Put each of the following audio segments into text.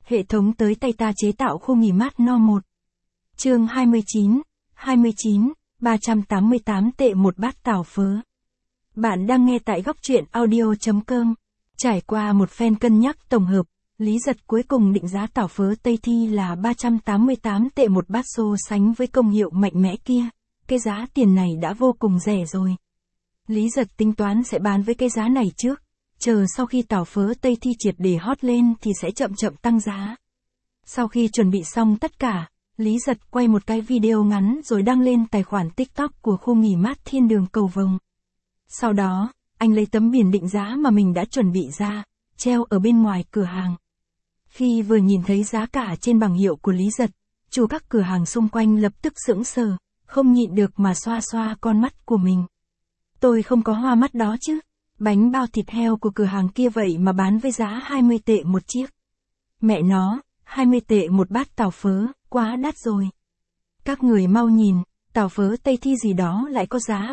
Hệ thống tới tay ta chế tạo khu nghỉ mát No 1. Chương 29, 388 tệ một bát tảo phớ. Bạn đang nghe tại góc truyện audio.com. Trải qua một phen cân nhắc tổng hợp, Lý Giật cuối cùng định giá tảo phớ Tây Thi là 388 tệ một bát, so sánh với công hiệu mạnh mẽ kia. Cái giá tiền này đã vô cùng rẻ rồi. Lý Giật tính toán sẽ bán với cái giá này trước, chờ sau khi tảo phớ Tây Thi triệt để hot lên thì sẽ chậm chậm tăng giá. Sau khi chuẩn bị xong tất cả, Lý Giật quay một cái video ngắn rồi đăng lên tài khoản TikTok của khu nghỉ mát Thiên Đường Cầu Vồng. Sau đó, anh lấy tấm biển định giá mà mình đã chuẩn bị ra, treo ở bên ngoài cửa hàng. Khi vừa nhìn thấy giá cả trên bảng hiệu của Lý Giật, chủ các cửa hàng xung quanh lập tức sững sờ, không nhịn được mà xoa xoa con mắt của mình. Tôi không có hoa mắt đó chứ, bánh bao thịt heo của cửa hàng kia vậy mà bán với giá 20 tệ một chiếc. Mẹ nó, 20 tệ một bát tảo phớ, quá đắt rồi. Các người mau nhìn, tảo phớ Tây Thi gì đó lại có giá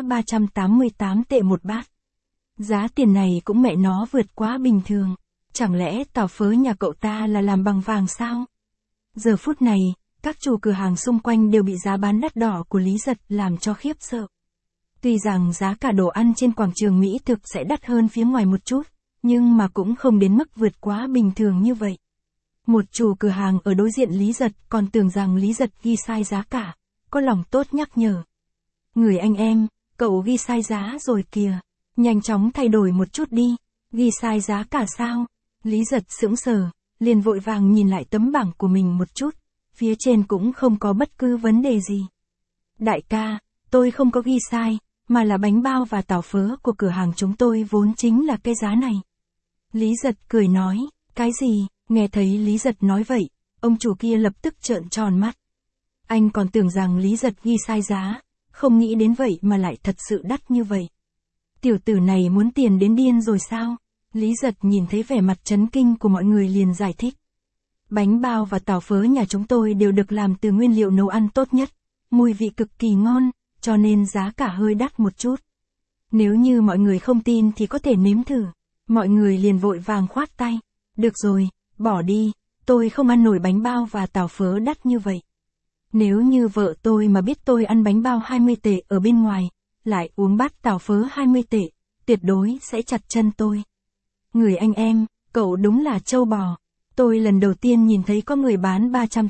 388 tệ một bát. Giá tiền này cũng mẹ nó vượt quá bình thường. Chẳng lẽ tảo phớ nhà cậu ta là làm bằng vàng sao? Giờ phút này, các chủ cửa hàng xung quanh đều bị giá bán đắt đỏ của Lý Giật làm cho khiếp sợ. Tuy rằng giá cả đồ ăn trên quảng trường Mỹ thực sẽ đắt hơn phía ngoài một chút, nhưng mà cũng không đến mức vượt quá bình thường như vậy. Một chủ cửa hàng ở đối diện Lý Giật còn tưởng rằng Lý Giật ghi sai giá cả, có lòng tốt nhắc nhở. Người anh em, cậu ghi sai giá rồi kìa, nhanh chóng thay đổi một chút đi, ghi sai giá cả sao? Lý Giật sững sờ, liền vội vàng nhìn lại tấm bảng của mình một chút, phía trên cũng không có bất cứ vấn đề gì. Đại ca, tôi không có ghi sai, mà là bánh bao và tảo phớ của cửa hàng chúng tôi vốn chính là cái giá này. Lý Giật cười nói, cái gì? Nghe thấy Lý Giật nói vậy, ông chủ kia lập tức trợn tròn mắt. Anh còn tưởng rằng Lý Giật ghi sai giá, không nghĩ đến vậy mà lại thật sự đắt như vậy. Tiểu tử này muốn tiền đến điên rồi sao? Lý Giật nhìn thấy vẻ mặt chấn kinh của mọi người liền giải thích. Bánh bao và tảo phớ nhà chúng tôi đều được làm từ nguyên liệu nấu ăn tốt nhất, mùi vị cực kỳ ngon, cho nên giá cả hơi đắt một chút. Nếu như mọi người không tin thì có thể nếm thử. Mọi người liền vội vàng khoát tay. Được rồi, bỏ đi, tôi không ăn nổi bánh bao và tảo phớ đắt như vậy. Nếu như vợ tôi mà biết tôi ăn bánh bao 20 tệ ở bên ngoài, lại uống bát tảo phớ 20 tệ, tuyệt đối sẽ chặt chân tôi. Người anh em, cậu đúng là trâu bò. Tôi lần đầu tiên nhìn thấy có người bán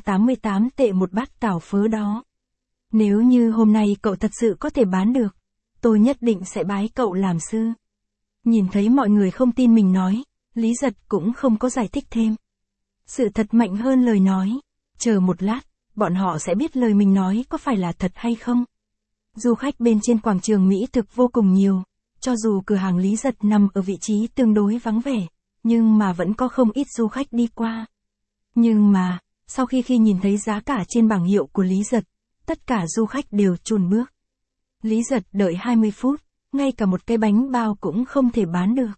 388 tệ một bát tảo phớ đó. Nếu như hôm nay cậu thật sự có thể bán được, tôi nhất định sẽ bái cậu làm sư. Nhìn thấy mọi người không tin mình nói, Lý Giật cũng không có giải thích thêm. Sự thật mạnh hơn lời nói. Chờ một lát, bọn họ sẽ biết lời mình nói có phải là thật hay không. Du khách bên trên quảng trường Mỹ thực vô cùng nhiều. Cho dù cửa hàng Lý Giật nằm ở vị trí tương đối vắng vẻ, nhưng mà vẫn có không ít du khách đi qua. Nhưng mà, sau khi nhìn thấy giá cả trên bảng hiệu của Lý Giật, tất cả du khách đều chùn bước. Lý Giật đợi 20 phút, ngay cả một cái bánh bao cũng không thể bán được.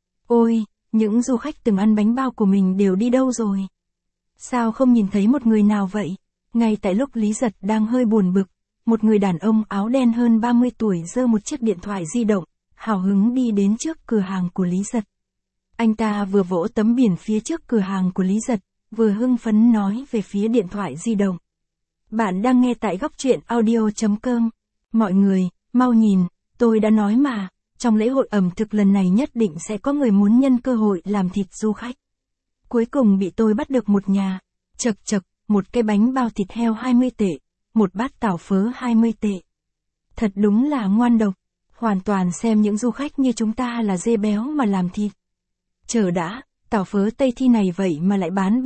Ôi, những du khách từng ăn bánh bao của mình đều đi đâu rồi? Sao không nhìn thấy một người nào vậy? Ngay tại lúc Lý Giật đang hơi buồn bực, một người đàn ông áo đen hơn 30 tuổi giơ một chiếc điện thoại di động, hào hứng đi đến trước cửa hàng của Lý Giật. Anh ta vừa vỗ tấm biển phía trước cửa hàng của Lý Giật, vừa hưng phấn nói về phía điện thoại di động. Bạn đang nghe tại góc truyện audio.com. Mọi người, mau nhìn, tôi đã nói mà, trong lễ hội ẩm thực lần này nhất định sẽ có người muốn nhân cơ hội làm thịt du khách. Cuối cùng bị tôi bắt được một nhà. Chật chật, một cái bánh bao thịt heo 20 tệ, một bát tảo phớ 20 tệ. Thật đúng là ngoan độc. Hoàn toàn xem những du khách như chúng ta là dê béo mà làm thịt. Chờ đã, tảo phớ Tây Thi này vậy mà lại bán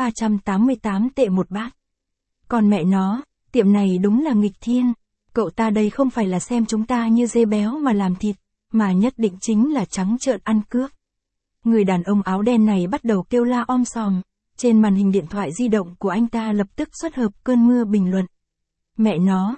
388 tệ một bát. Còn mẹ nó, tiệm này đúng là nghịch thiên. Cậu ta đây không phải là xem chúng ta như dê béo mà làm thịt, mà nhất định chính là trắng trợn ăn cướp. Người đàn ông áo đen này bắt đầu kêu la om sòm. Trên màn hình điện thoại di động của anh ta lập tức xuất hợp cơn mưa bình luận. Mẹ nó,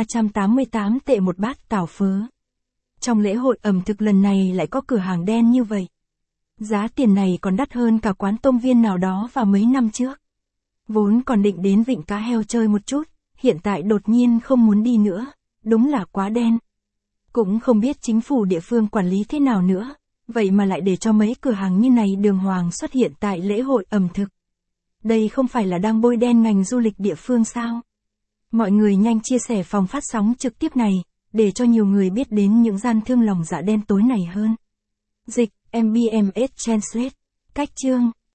388 tệ một bát tảo phớ. Trong lễ hội ẩm thực lần này lại có cửa hàng đen như vậy. Giá tiền này còn đắt hơn cả quán tôm viên nào đó vào mấy năm trước. Vốn còn định đến Vịnh Cá Heo chơi một chút, hiện tại đột nhiên không muốn đi nữa, đúng là quá đen. Cũng không biết chính phủ địa phương quản lý thế nào nữa, vậy mà lại để cho mấy cửa hàng như này đường hoàng xuất hiện tại lễ hội ẩm thực. Đây không phải là đang bôi đen ngành du lịch địa phương sao? Mọi người nhanh chia sẻ phòng phát sóng trực tiếp này, để cho nhiều người biết đến những gian thương lòng dạ đen tối này hơn. Dịch, MBMS Translate. Cách chương